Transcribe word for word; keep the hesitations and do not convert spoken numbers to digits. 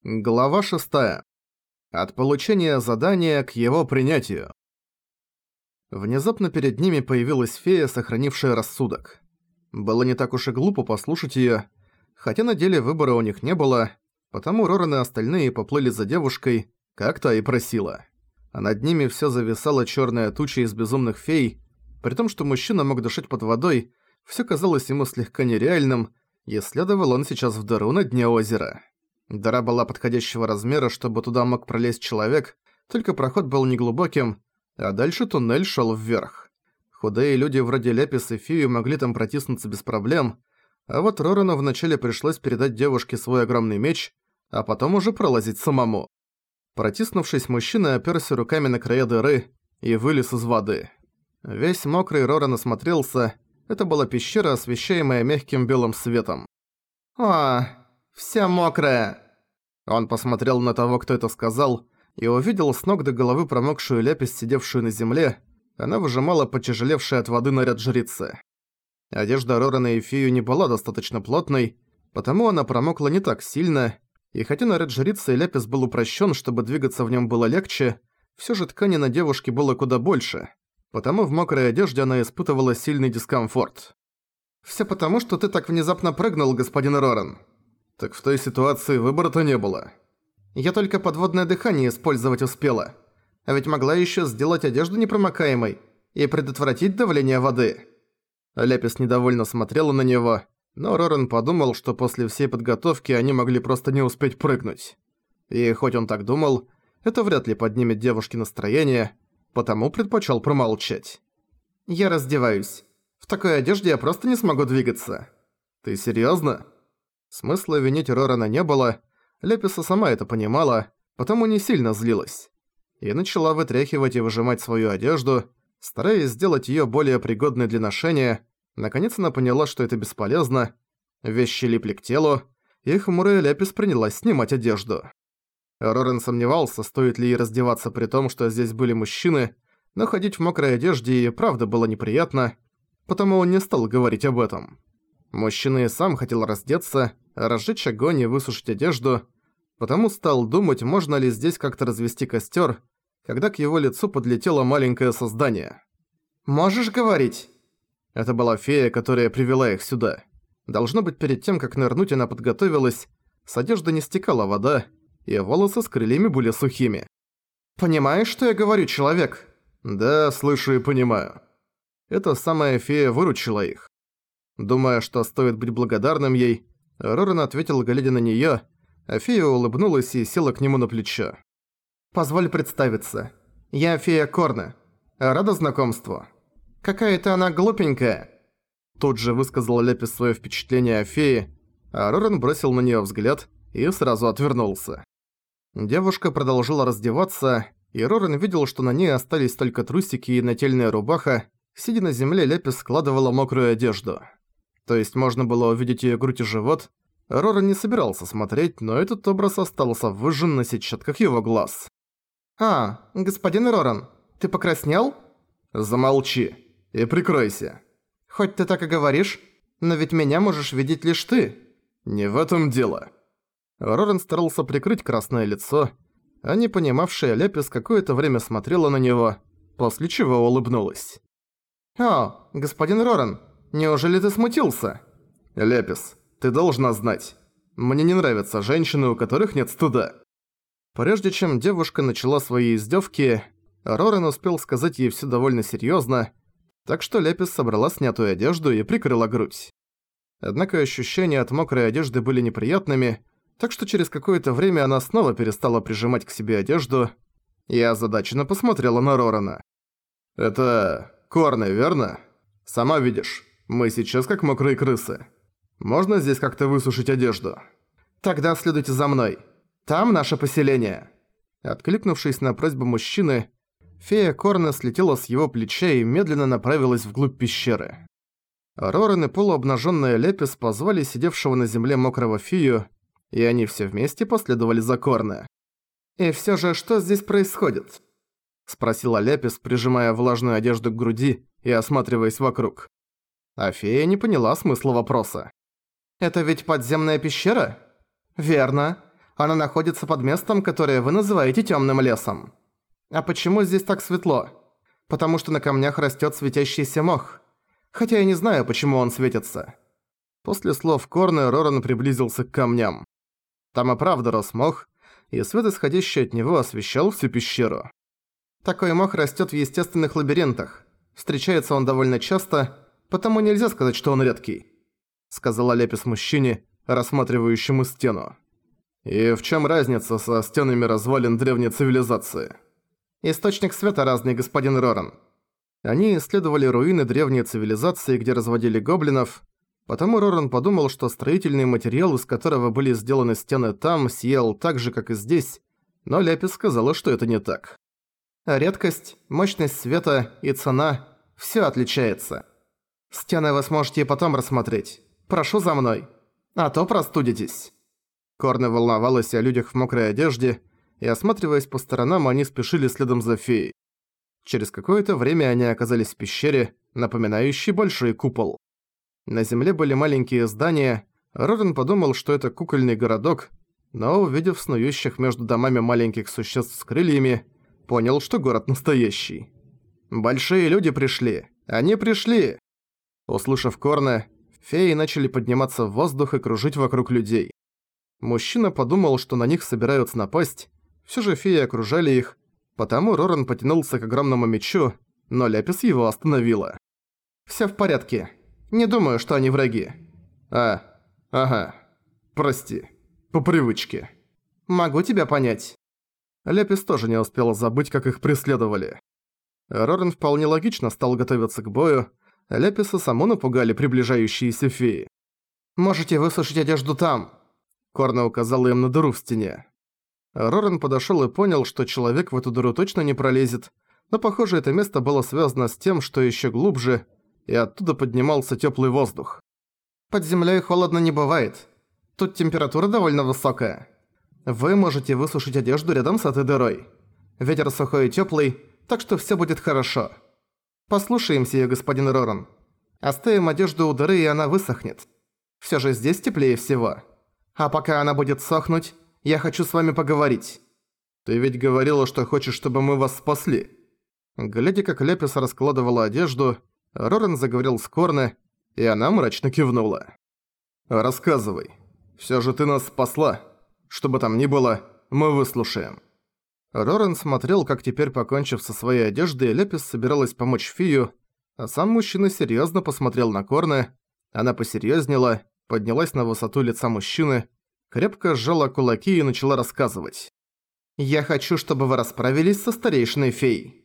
Глава шестая. От получения задания к его принятию. Внезапно перед ними появилась фея, сохранившая рассудок. Было не так уж и глупо послушать её, хотя на деле выбора у них не было, потому Роран и остальные поплыли за девушкой, как та и просила. А над ними всё зависала чёрная туча из безумных фей, при том, что мужчина мог дышать под водой, всё казалось ему слегка нереальным, и следовал он сейчас в дыру на дне озера. Дыра была подходящего размера, чтобы туда мог пролезть человек, только проход был неглубоким, а дальше туннель шёл вверх. Худые люди вроде Лепис и Фию могли там протиснуться без проблем, а вот Рорану вначале пришлось передать девушке свой огромный меч, а потом уже пролазить самому. Протиснувшись, мужчина опёрся руками на края дыры и вылез из воды. Весь мокрый Роран осмотрелся, это была пещера, освещаемая мягким белым светом. «О, вся мокрая!» Он посмотрел на того, кто это сказал, и увидел с ног до головы промокшую Лепис, сидевшую на земле. Она выжимала потяжелевший от воды наряд жрицы. Одежда Рорана и Фию не была достаточно плотной, потому она промокла не так сильно, и хотя наряд жрицы и Лепис был упрощен, чтобы двигаться в нем было легче, все же ткани на девушке было куда больше, потому в мокрой одежде она испытывала сильный дискомфорт. «Все потому, что ты так внезапно прыгнул, господин Роран». «Так в той ситуации выбора-то не было». «Я только подводное дыхание использовать успела. А ведь могла еще сделать одежду непромокаемой и предотвратить давление воды». Лепис недовольно смотрела на него, но Роран подумал, что после всей подготовки они могли просто не успеть прыгнуть. И хоть он так думал, это вряд ли поднимет девушке настроение, потому предпочел промолчать. «Я раздеваюсь. В такой одежде я просто не смогу двигаться». «Ты серьёзно?» Смысла винить Рорана не было, Леписа сама это понимала, потому не сильно злилась. И начала вытряхивать и выжимать свою одежду, стараясь сделать её более пригодной для ношения. Наконец она поняла, что это бесполезно. Вещи липли к телу, и хмурая Лепис принялась снимать одежду. Роран сомневался, стоит ли ей раздеваться при том, что здесь были мужчины, но ходить в мокрой одежде и правда было неприятно, потому он не стал говорить об этом. Мужчина и сам хотел раздеться, разжечь огонь и высушить одежду, потому стал думать, можно ли здесь как-то развести костер, когда к его лицу подлетело маленькое создание. «Можешь говорить?» Это была фея, которая привела их сюда. Должно быть, перед тем, как нырнуть, она подготовилась, с одежды не стекала вода, и волосы с крыльями были сухими. «Понимаешь, что я говорю, человек?» «Да, слышу и понимаю». Эта самая фея выручила их. Думая, что стоит быть благодарным ей, Роран ответил, глядя на неё, а фея улыбнулась и села к нему на плечо. «Позволь представиться. Я фея Корна. Рада знакомству». «Какая-то она глупенькая». Тут же высказал Лепис своё впечатление о фее, а Роран бросил на неё взгляд и сразу отвернулся. Девушка продолжила раздеваться, и Роран видел, что на ней остались только трусики и нательная рубаха. Сидя на земле, Лепис складывала мокрую одежду. То есть можно было увидеть её грудь и живот. Роран не собирался смотреть, но этот образ остался выжжен на сетчатках его глаз. «А, господин Роран, ты покраснел?» «Замолчи и прикройся». «Хоть ты так и говоришь, но ведь меня можешь видеть лишь ты». «Не в этом дело». Роран старался прикрыть красное лицо, а не понимавшая Лепис какое-то время смотрела на него, после чего улыбнулась. «О, господин Роран, неужели ты смутился?» «Лепис, ты должна знать. Мне не нравятся женщины, у которых нет стыда». Прежде чем девушка начала свои издевки, Роран успел сказать ей всё довольно серьёзно, так что Лепис собрала снятую одежду и прикрыла грудь. Однако ощущения от мокрой одежды были неприятными, так что через какое-то время она снова перестала прижимать к себе одежду и озадаченно посмотрела на Рорана. «Это Корна, верно? Сама видишь, мы сейчас как мокрые крысы. Можно здесь как-то высушить одежду?» «Тогда следуйте за мной. Там наше поселение». Откликнувшись на просьбу мужчины, фея Корна слетела с его плеча и медленно направилась вглубь пещеры. Роран и полуобнаженная Лепис позвали сидевшего на земле мокрого Фию, и они все вместе последовали за Корна. «И все же, что здесь происходит?» — спросила Лепис, прижимая влажную одежду к груди и осматриваясь вокруг. А фея не поняла смысла вопроса. «Это ведь подземная пещера?» «Верно. Она находится под местом, которое вы называете тёмным лесом. А почему здесь так светло? Потому что на камнях растёт светящийся мох. Хотя я не знаю, почему он светится. После слов Корны Роран приблизился к камням. Там и правда рос мох, и свет, исходящий от него, освещал всю пещеру. Такой мох растёт в естественных лабиринтах. Встречается он довольно часто, потому нельзя сказать, что он редкий, сказала Лепис мужчине, рассматривающему стену. И в чём разница со стенами развалин древней цивилизации? Источник света разный, господин Роран. Они исследовали руины древней цивилизации, где разводили гоблинов, потому Роран подумал, что строительный материал, из которого были сделаны стены там, сиял так же, как и здесь, но Лепис сказала, что это не так. Редкость, мощность света и цена – всё отличается. Стены вы сможете и потом рассмотреть. Прошу за мной. А то простудитесь. Корна волновалась о людях в мокрой одежде, и, осматриваясь по сторонам, они спешили следом за феей. Через какое-то время они оказались в пещере, напоминающей большой купол. На земле были маленькие здания. Роран подумал, что это кукольный городок, но, увидев снующих между домами маленьких существ с крыльями, понял, что город настоящий. «Большие люди пришли! Они пришли!» Услышав Корна, феи начали подниматься в воздух и кружить вокруг людей. Мужчина подумал, что на них собираются напасть, всё же феи окружали их, потому Роран потянулся к огромному мечу, но Лепис его остановила. «Всё в порядке. Не думаю, что они враги». «А, ага. Прости. По привычке». «Могу тебя понять». Лепис тоже не успела забыть, как их преследовали. Роран вполне логично стал готовиться к бою, а Леписа саму напугали приближающиеся феи. «Можете высушить одежду там», — Корна указала им на дыру в стене. Роран подошёл и понял, что человек в эту дыру точно не пролезет, но, похоже, это место было связано с тем, что ещё глубже, и оттуда поднимался тёплый воздух. «Под землёй холодно не бывает. Тут температура довольно высокая. Вы можете высушить одежду рядом с этой дырой. Ветер сухой и тёплый, так что всё будет хорошо. Послушаемся её, господин Роран. Оставим одежду у дыры, и она высохнет. Всё же здесь теплее всего. А пока она будет сохнуть, я хочу с вами поговорить». «Ты ведь говорила, что хочешь, чтобы мы вас спасли». Глядя, как Лепис раскладывала одежду, Роран заговорил с Корне, и она мрачно кивнула. «Рассказывай. Всё же ты нас спасла. Что бы там ни было, мы выслушаем». Роран смотрел, как теперь, покончив со своей одеждой, Лепис собиралась помочь Фию, а сам мужчина серьёзно посмотрел на Корне. Она посерьёзнела, поднялась на высоту лица мужчины, крепко сжала кулаки и начала рассказывать. «Я хочу, чтобы вы расправились со старейшиной феей.